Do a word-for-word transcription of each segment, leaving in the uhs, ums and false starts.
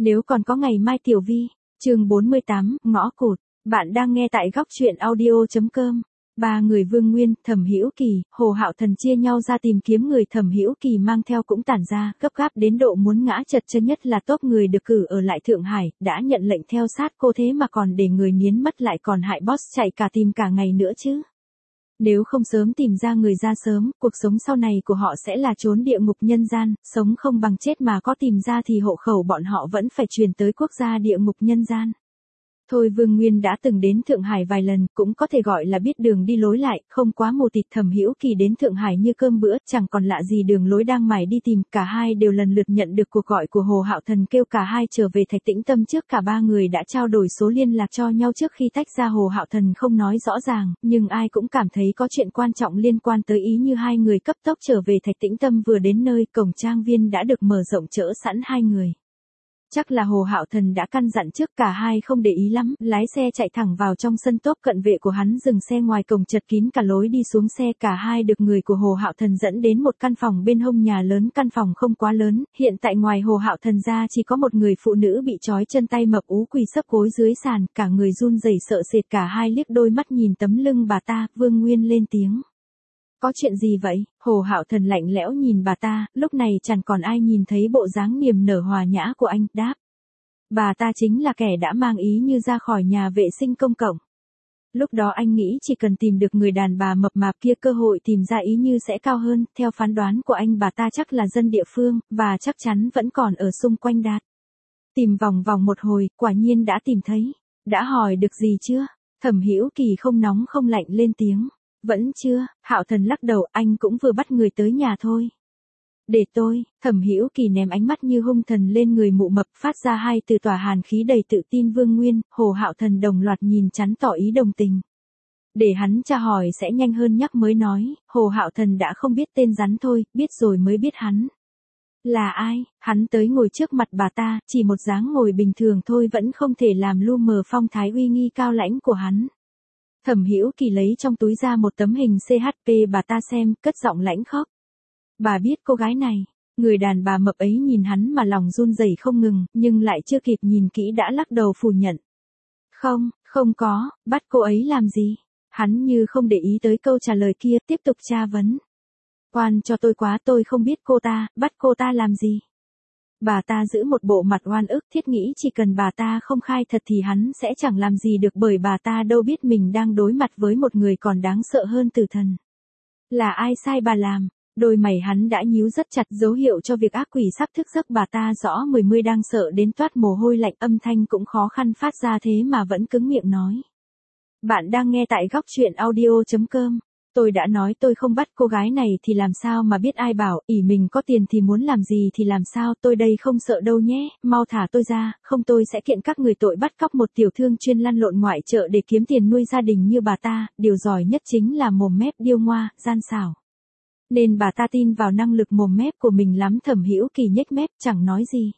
Nếu còn có ngày mai Tiểu Vi, chương bốn mươi tám, ngõ cụt. Bạn đang nghe tại góc truyện audio.com. Ba người Vương Nguyên, Thẩm Hữu Kỳ, Hồ Hạo Thần chia nhau ra tìm kiếm người. Thẩm Hữu Kỳ mang theo cũng tản ra, gấp gáp đến độ muốn ngã chật chân, nhất là top người được cử ở lại Thượng Hải, đã nhận lệnh theo sát cô thế mà còn để người miến mất, lại còn hại boss chạy cả tìm cả ngày nữa chứ. Nếu không sớm tìm ra người ra sớm, cuộc sống sau này của họ sẽ là trốn địa ngục nhân gian, sống không bằng chết, mà có tìm ra thì hộ khẩu bọn họ vẫn phải truyền tới quốc gia địa ngục nhân gian. Thôi Vương Nguyên đã từng đến Thượng Hải vài lần, cũng có thể gọi là biết đường đi lối lại, không quá mù tịt. Thẩm Hữu Kỳ đến Thượng Hải như cơm bữa, chẳng còn lạ gì đường lối, đang mải đi tìm. Cả hai đều lần lượt nhận được cuộc gọi của Hồ Hạo Thần kêu cả hai trở về Thạch Tĩnh Tâm. Trước cả ba người đã trao đổi số liên lạc cho nhau trước khi tách ra. Hồ Hạo Thần không nói rõ ràng, nhưng ai cũng cảm thấy có chuyện quan trọng liên quan tới ý như hai người cấp tốc trở về Thạch Tĩnh Tâm. Vừa đến nơi, cổng trang viên đã được mở rộng chở sẵn hai người. Chắc là Hồ Hạo Thần đã căn dặn trước, cả hai không để ý lắm, lái xe chạy thẳng vào trong sân. Tốp cận vệ của hắn dừng xe ngoài cổng, chật kín cả lối đi xuống xe. Cả hai được người của Hồ Hạo Thần dẫn đến một căn phòng bên hông nhà lớn. Căn phòng không quá lớn, hiện tại ngoài Hồ Hạo Thần ra chỉ có một người phụ nữ bị trói chân tay mập ú quỳ sấp gối dưới sàn, cả người run rẩy sợ sệt. Cả hai liếc đôi mắt nhìn tấm lưng bà ta. Vương Nguyên lên tiếng. Có chuyện gì vậy? Hồ Hạo Thần lạnh lẽo nhìn bà ta, lúc này chẳng còn ai nhìn thấy bộ dáng niềm nở hòa nhã của anh, đáp. Bà ta chính là kẻ đã mang ý như ra khỏi nhà vệ sinh công cộng. Lúc đó anh nghĩ chỉ cần tìm được người đàn bà mập mạp kia, cơ hội tìm ra ý như sẽ cao hơn. Theo phán đoán của anh, bà ta chắc là dân địa phương, và chắc chắn vẫn còn ở xung quanh Đạt. Tìm vòng vòng một hồi, quả nhiên đã tìm thấy. Đã hỏi được gì chưa? Thẩm Hữu Kỳ không nóng không lạnh lên tiếng. Vẫn chưa. Hạo Thần lắc đầu, anh cũng vừa bắt người tới nhà thôi. Để tôi. Thẩm Hữu Kỳ ném ánh mắt như hung thần lên người mụ mập, phát ra hai từ tỏa hàn khí đầy tự tin. Vương Nguyên, Hồ Hạo Thần đồng loạt nhìn chắn tỏ ý đồng tình. Để hắn tra hỏi sẽ nhanh hơn nhắc mới nói. Hồ Hạo Thần đã không biết tên rắn thôi, biết rồi mới biết hắn là ai. Hắn tới ngồi trước mặt bà ta, chỉ một dáng ngồi bình thường thôi vẫn không thể làm lu mờ phong thái uy nghi cao lãnh của hắn. Thẩm Hữu Kỳ lấy trong túi ra một tấm hình xê hát pê bà ta xem, cất giọng lãnh khốc. Bà biết cô gái này. Người đàn bà mập ấy nhìn hắn mà lòng run rẩy không ngừng, nhưng lại chưa kịp nhìn kỹ đã lắc đầu phủ nhận. Không, không có, bắt cô ấy làm gì? Hắn như không để ý tới câu trả lời kia, tiếp tục tra vấn. Oan cho tôi quá, tôi không biết cô ta, bắt cô ta làm gì? Bà ta giữ một bộ mặt oan ức, thiết nghĩ chỉ cần bà ta không khai thật thì hắn sẽ chẳng làm gì được, bởi bà ta đâu biết mình đang đối mặt với một người còn đáng sợ hơn tử thần. Là ai sai bà làm? Đôi mày hắn đã nhíu rất chặt, dấu hiệu cho việc ác quỷ sắp thức giấc. Bà ta rõ mười mươi đang sợ đến toát mồ hôi lạnh, âm thanh cũng khó khăn phát ra, thế mà vẫn cứng miệng nói. Bạn đang nghe tại góc truyện audio.com. Tôi đã nói tôi không bắt cô gái này thì làm sao mà biết, ai bảo, ỷ mình có tiền thì muốn làm gì thì làm sao, tôi đây không sợ đâu nhé, mau thả tôi ra, không tôi sẽ kiện các người tội bắt cóc một tiểu thương chuyên lăn lộn ngoại chợ để kiếm tiền nuôi gia đình như bà ta. Điều giỏi nhất chính là mồm mép điêu ngoa, gian xảo. Nên bà ta tin vào năng lực mồm mép của mình lắm. Thẩm Hữu Kỳ nhếch mép, chẳng nói gì.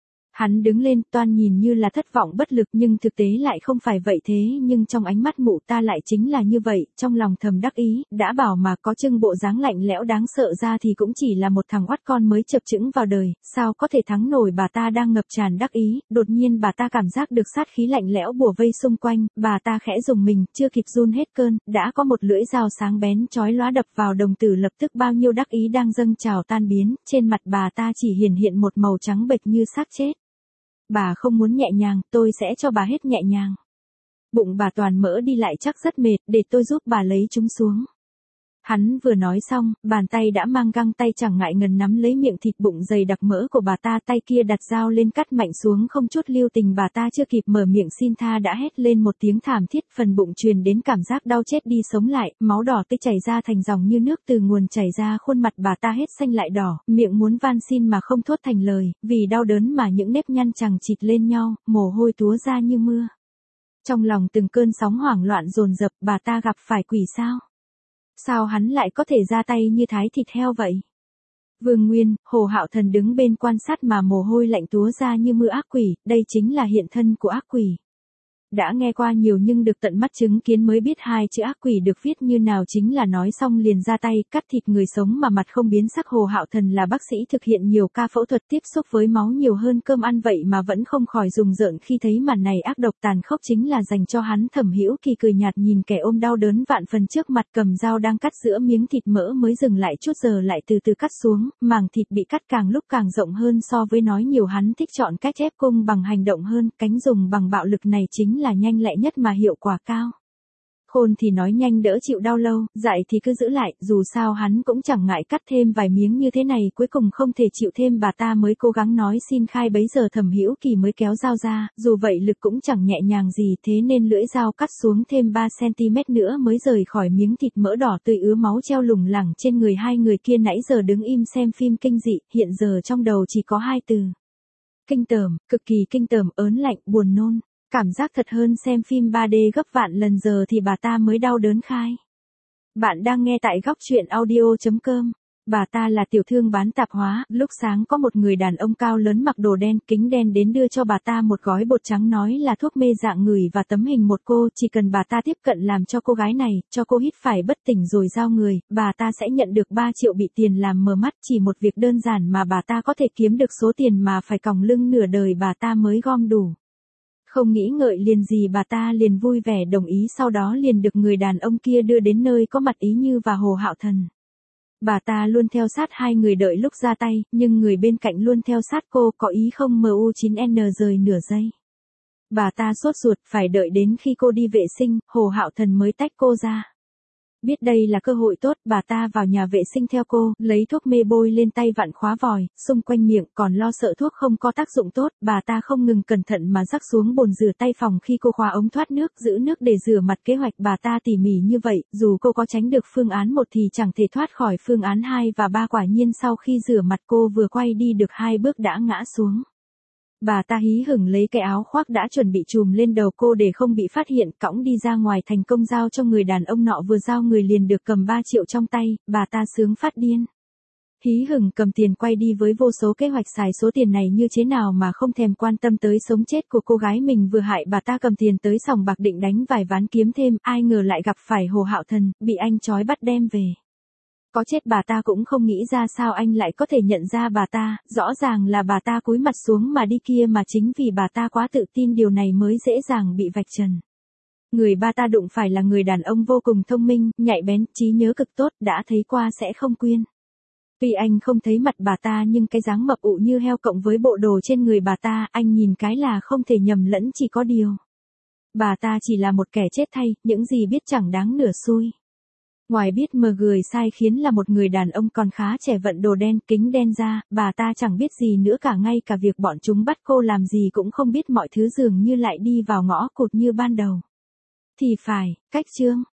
Hắn đứng lên, toan nhìn như là thất vọng bất lực, nhưng thực tế lại không phải vậy. Thế nhưng trong ánh mắt mụ ta lại chính là như vậy. Trong lòng thầm đắc ý, đã bảo mà có trưng bộ dáng lạnh lẽo đáng sợ ra thì cũng chỉ là một thằng oắt con mới chập chững vào đời, sao có thể thắng nổi. Bà ta đang ngập tràn đắc ý, đột nhiên bà ta cảm giác được sát khí lạnh lẽo bủa vây xung quanh. Bà ta khẽ rùng mình, chưa kịp run hết cơn, đã có một lưỡi dao sáng bén chói lóa đập vào đồng tử. Lập tức bao nhiêu đắc ý đang dâng trào tan biến, trên mặt bà ta chỉ hiển hiện một màu trắng bệch như xác chết. Bà không muốn nhẹ nhàng, tôi sẽ cho bà hết nhẹ nhàng. Bụng bà toàn mỡ đi lại chắc rất mệt, để tôi giúp bà lấy chúng xuống. Hắn vừa nói xong, bàn tay đã mang găng tay chẳng ngại ngần nắm lấy miệng thịt bụng dày đặc mỡ của bà ta, tay kia đặt dao lên cắt mạnh xuống không chút lưu tình. Bà ta chưa kịp mở miệng xin tha đã hét lên một tiếng thảm thiết, phần bụng truyền đến cảm giác đau chết đi sống lại, máu đỏ tươi chảy ra thành dòng như nước từ nguồn chảy ra. Khuôn mặt bà ta hết xanh lại đỏ, miệng muốn van xin mà không thốt thành lời, vì đau đớn mà những nếp nhăn chằng chịt lên nhau, mồ hôi túa ra như mưa. Trong lòng từng cơn sóng hoảng loạn dồn dập, bà ta gặp phải quỷ sao? Sao hắn lại có thể ra tay như thái thịt heo vậy? Vương Nguyên, Hồ Hạo Thần đứng bên quan sát mà mồ hôi lạnh túa ra như mưa. Ác quỷ, đây chính là hiện thân của ác quỷ. đã nghe qua nhiều nhưng được tận mắt chứng kiến mới biết hai chữ ác quỷ được viết như nào, chính là nói xong liền ra tay, cắt thịt người sống mà mặt không biến sắc. Hồ Hạo Thần là bác sĩ thực hiện nhiều ca phẫu thuật tiếp xúc với máu nhiều hơn cơm ăn vậy mà vẫn không khỏi rùng rợn khi thấy màn này ác độc tàn khốc chính là dành cho hắn. Thẩm Hữu Kỳ cười nhạt nhìn kẻ ôm đau đớn vạn phần trước mặt, cầm dao đang cắt giữa miếng thịt mỡ mới dừng lại chút giờ lại từ từ cắt xuống, màng thịt bị cắt càng lúc càng rộng hơn so với nói nhiều. Hắn thích chọn cách ép cung bằng hành động hơn, cánh dùng bằng bạo lực này chính là nhanh lẹ nhất mà hiệu quả cao. Khôn thì nói nhanh đỡ chịu đau lâu, dại thì cứ giữ lại, dù sao hắn cũng chẳng ngại cắt thêm vài miếng như thế này, cuối cùng không thể chịu thêm bà ta mới cố gắng nói xin khai. Bấy giờ Thẩm Hữu Kỳ mới kéo dao ra, dù vậy lực cũng chẳng nhẹ nhàng gì, thế nên lưỡi dao cắt xuống thêm ba xăng ti mét nữa mới rời khỏi miếng thịt mỡ đỏ tươi ứa máu treo lủng lẳng trên người. Hai người kia nãy giờ đứng im xem phim kinh dị, hiện giờ trong đầu chỉ có hai từ: kinh tởm, cực kỳ kinh tởm, ớn lạnh, buồn nôn. Cảm giác thật hơn xem phim ba D gấp vạn lần giờ thì bà ta mới đau đớn khai. Bạn đang nghe tại góc truyện audio chấm com. Bà ta là tiểu thương bán tạp hóa, lúc sáng có một người đàn ông cao lớn mặc đồ đen, kính đen đến đưa cho bà ta một gói bột trắng nói là thuốc mê dạng người và tấm hình một cô, chỉ cần bà ta tiếp cận làm cho cô gái này, cho cô hít phải bất tỉnh rồi giao người, bà ta sẽ nhận được ba triệu bị tiền làm mờ mắt. Chỉ một việc đơn giản mà bà ta có thể kiếm được số tiền mà phải còng lưng nửa đời bà ta mới gom đủ. Không nghĩ ngợi liền gì bà ta liền vui vẻ đồng ý, sau đó liền được người đàn ông kia đưa đến nơi có mặt Ý Như và Hồ Hạo Thần. Bà ta luôn theo sát hai người đợi lúc ra tay, nhưng người bên cạnh luôn theo sát cô, có ý không mu chín N rời nửa giây. Bà ta sốt ruột, phải đợi đến khi cô đi vệ sinh, Hồ Hạo Thần mới tách cô ra. Biết đây là cơ hội tốt, bà ta vào nhà vệ sinh theo cô, lấy thuốc mê bôi lên tay vặn khóa vòi, xung quanh miệng, còn lo sợ thuốc không có tác dụng tốt, bà ta không ngừng cẩn thận mà rắc xuống bồn rửa tay phòng khi cô khóa ống thoát nước, giữ nước để rửa mặt. Kế hoạch bà ta tỉ mỉ như vậy, dù cô có tránh được phương án một thì chẳng thể thoát khỏi phương án hai và ba. Quả nhiên sau khi rửa mặt cô vừa quay đi được hai bước đã ngã xuống. Bà ta hí hửng lấy cái áo khoác đã chuẩn bị trùm lên đầu cô để không bị phát hiện, cõng đi ra ngoài, thành công giao cho người đàn ông nọ. Vừa giao người liền được cầm ba triệu trong tay, bà ta sướng phát điên. Hí hửng cầm tiền quay đi với vô số kế hoạch xài số tiền này như thế nào mà không thèm quan tâm tới sống chết của cô gái mình vừa hại. Bà ta cầm tiền tới sòng bạc định đánh vài ván kiếm thêm, ai ngờ lại gặp phải Hồ Hạo Thần, bị anh trói bắt đem về. Có chết bà ta cũng không nghĩ ra sao anh lại có thể nhận ra bà ta, rõ ràng là bà ta cúi mặt xuống mà đi kia mà chính vì bà ta quá tự tin điều này mới dễ dàng bị vạch trần. Người bà ta đụng phải là người đàn ông vô cùng thông minh, nhạy bén, trí nhớ cực tốt, đã thấy qua sẽ không quên. Tuy anh không thấy mặt bà ta nhưng cái dáng mập ụ như heo cộng với bộ đồ trên người bà ta, anh nhìn cái là không thể nhầm lẫn. Chỉ có điều, bà ta chỉ là một kẻ chết thay, những gì biết chẳng đáng nửa xui. Ngoài biết mờ người sai khiến là một người đàn ông còn khá trẻ vận đồ đen, kính đen ra, bà ta chẳng biết gì nữa cả, ngay cả việc bọn chúng bắt cô làm gì cũng không biết. Mọi thứ dường như lại đi vào ngõ cụt như ban đầu. Thì phải, cách chương.